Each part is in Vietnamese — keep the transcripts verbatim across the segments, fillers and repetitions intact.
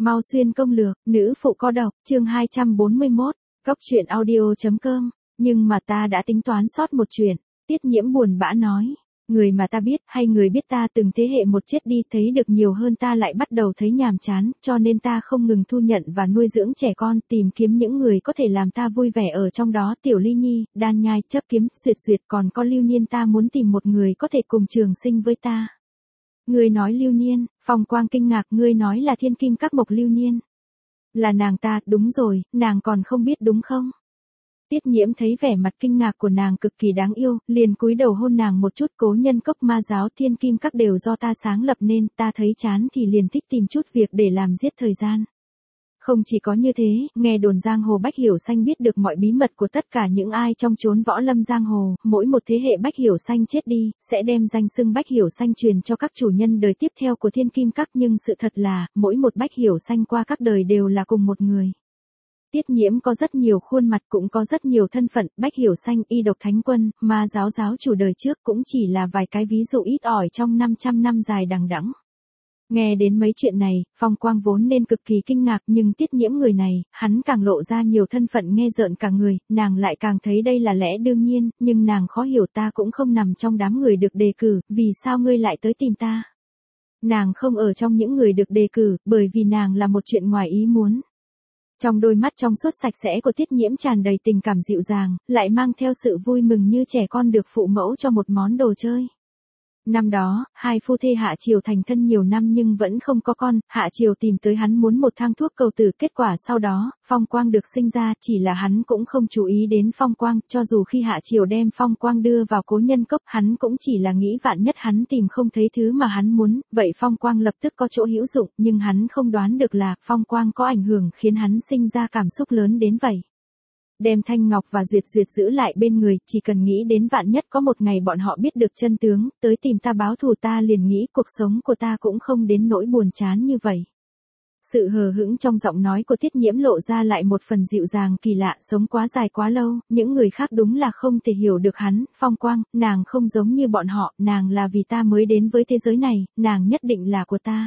Mau xuyên công lược, nữ phụ có độc, chương hai trăm bốn mươi mốt, Cóc truyện audio.com, nhưng mà ta đã tính toán sót một chuyện, Tiết Nhiễm buồn bã nói. Người mà ta biết hay người biết ta từng thế hệ một chết đi thấy được nhiều hơn ta lại bắt đầu thấy nhàm chán, cho nên ta không ngừng thu nhận và nuôi dưỡng trẻ con, tìm kiếm những người có thể làm ta vui vẻ ở trong đó. Tiểu Ly Nhi, Đan Nhai, Chấp Kiếm, Duyệt Duyệt, còn có Lưu Niên, ta muốn tìm một người có thể cùng trường sinh với ta. Ngươi nói Lưu Niên? Phong Quang kinh ngạc, ngươi nói là Thiên Kim Các Mộc Lưu Niên? Là nàng ta, đúng rồi, nàng còn không biết đúng không? Tiết Nhiễm thấy vẻ mặt kinh ngạc của nàng cực kỳ đáng yêu, liền cúi đầu hôn nàng một chút. Cố nhân cốc ma giáo Thiên Kim Các đều do ta sáng lập nên, ta thấy chán thì liền thích tìm chút việc để làm giết thời gian. Không chỉ có như thế, nghe đồn giang hồ Bách Hiểu Xanh biết được mọi bí mật của tất cả những ai trong chốn võ lâm giang hồ, mỗi một thế hệ Bách Hiểu Xanh chết đi, sẽ đem danh xưng Bách Hiểu Xanh truyền cho các chủ nhân đời tiếp theo của Thiên Kim Các, nhưng sự thật là, mỗi một Bách Hiểu Xanh qua các đời đều là cùng một người. Tiết Nhiễm có rất nhiều khuôn mặt, cũng có rất nhiều thân phận, Bách Hiểu Xanh, Y Độc Thánh Quân, Ma giáo giáo chủ đời trước cũng chỉ là vài cái ví dụ ít ỏi trong năm trăm năm dài đằng đẵng. Nghe đến mấy chuyện này, Phong Quang vốn nên cực kỳ kinh ngạc, nhưng Tiết Nhiễm người này, hắn càng lộ ra nhiều thân phận nghe rợn cả người, nàng lại càng thấy đây là lẽ đương nhiên, nhưng nàng khó hiểu, ta cũng không nằm trong đám người được đề cử, vì sao ngươi lại tới tìm ta? Nàng không ở trong những người được đề cử, bởi vì nàng là một chuyện ngoài ý muốn. Trong đôi mắt trong suốt sạch sẽ của Tiết Nhiễm tràn đầy tình cảm dịu dàng, lại mang theo sự vui mừng như trẻ con được phụ mẫu cho một món đồ chơi. Năm đó, hai phu thê Hạ Triều thành thân nhiều năm nhưng vẫn không có con, Hạ Triều tìm tới hắn muốn một thang thuốc cầu tử, kết quả sau đó, Phong Quang được sinh ra, chỉ là hắn cũng không chú ý đến Phong Quang, cho dù khi Hạ Triều đem Phong Quang đưa vào Cố Nhân Cốc, hắn cũng chỉ là nghĩ vạn nhất hắn tìm không thấy thứ mà hắn muốn, vậy Phong Quang lập tức có chỗ hữu dụng, nhưng hắn không đoán được là Phong Quang có ảnh hưởng khiến hắn sinh ra cảm xúc lớn đến vậy. Đem Thanh Ngọc và Duyệt Duyệt giữ lại bên người, chỉ cần nghĩ đến vạn nhất có một ngày bọn họ biết được chân tướng, tới tìm ta báo thù, ta liền nghĩ cuộc sống của ta cũng không đến nỗi buồn chán như vậy. Sự hờ hững trong giọng nói của Tiết Nhiễm lộ ra lại một phần dịu dàng kỳ lạ, sống quá dài quá lâu, những người khác đúng là không thể hiểu được hắn. Phong Quang, nàng không giống như bọn họ, nàng là vì ta mới đến với thế giới này, nàng nhất định là của ta.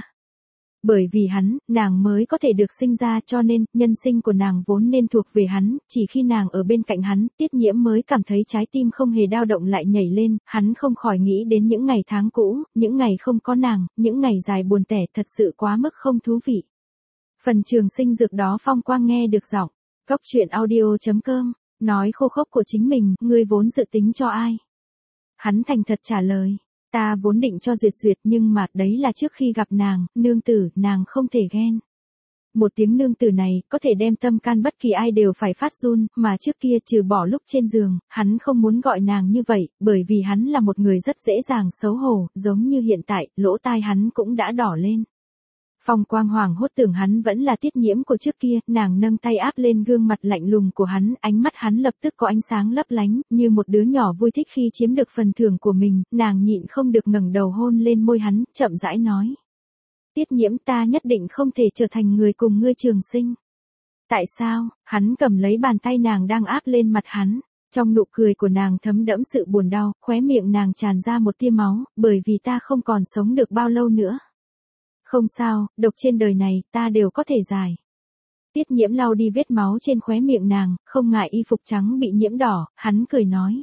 Bởi vì hắn, nàng mới có thể được sinh ra, cho nên, nhân sinh của nàng vốn nên thuộc về hắn, chỉ khi nàng ở bên cạnh hắn, Tiết Nhiễm mới cảm thấy trái tim không hề dao động lại nhảy lên, hắn không khỏi nghĩ đến những ngày tháng cũ, những ngày không có nàng, những ngày dài buồn tẻ thật sự quá mức không thú vị. Phần trường sinh dược đó Phong Quang nghe được giọng, Cóc truyện audio.com, nói khô khốc của chính mình, ngươi vốn dự tính cho ai? Hắn thành thật trả lời. Ta vốn định cho Duyệt Duyệt, nhưng mà đấy là trước khi gặp nàng, nương tử, nàng không thể ghen. Một tiếng nương tử này, có thể đem tâm can bất kỳ ai đều phải phát run, mà trước kia trừ bỏ lúc trên giường, hắn không muốn gọi nàng như vậy, bởi vì hắn là một người rất dễ dàng xấu hổ, giống như hiện tại, lỗ tai hắn cũng đã đỏ lên. Phong Quang hoàng hốt tưởng hắn vẫn là Tiết Nhiễm của trước kia, nàng nâng tay áp lên gương mặt lạnh lùng của hắn, ánh mắt hắn lập tức có ánh sáng lấp lánh, như một đứa nhỏ vui thích khi chiếm được phần thưởng của mình, nàng nhịn không được ngẩng đầu hôn lên môi hắn, chậm rãi nói. Tiết Nhiễm, ta nhất định không thể trở thành người cùng ngươi trường sinh. Tại sao? Hắn cầm lấy bàn tay nàng đang áp lên mặt hắn. Trong nụ cười của nàng thấm đẫm sự buồn đau, khóe miệng nàng tràn ra một tia máu, bởi vì ta không còn sống được bao lâu nữa. Không sao, độc trên đời này, ta đều có thể giải. Tiết Nhiễm lau đi vết máu trên khóe miệng nàng, không ngại y phục trắng bị nhiễm đỏ, hắn cười nói.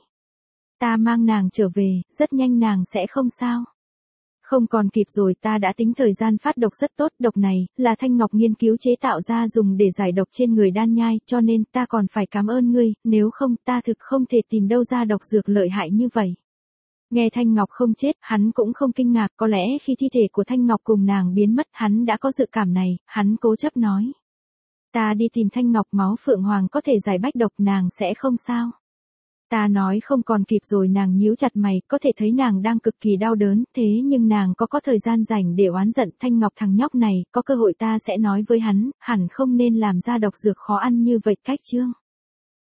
Ta mang nàng trở về, rất nhanh nàng sẽ không sao. Không còn kịp rồi, ta đã tính thời gian phát độc rất tốt, độc này, là Thanh Ngọc nghiên cứu chế tạo ra dùng để giải độc trên người Đan Nhai, cho nên, ta còn phải cảm ơn ngươi, nếu không, ta thực không thể tìm đâu ra độc dược lợi hại như vậy. Nghe Thanh Ngọc không chết, hắn cũng không kinh ngạc, có lẽ khi thi thể của Thanh Ngọc cùng nàng biến mất, hắn đã có dự cảm này, hắn cố chấp nói. Ta đi tìm Thanh Ngọc, máu Phượng Hoàng có thể giải bách độc, nàng sẽ không sao. Ta nói không còn kịp rồi, nàng nhíu chặt mày, có thể thấy nàng đang cực kỳ đau đớn, thế nhưng nàng có có thời gian rảnh để oán giận. Thanh Ngọc, thằng nhóc này, có cơ hội ta sẽ nói với hắn, hẳn không nên làm ra độc dược khó ăn như vậy. Cách chương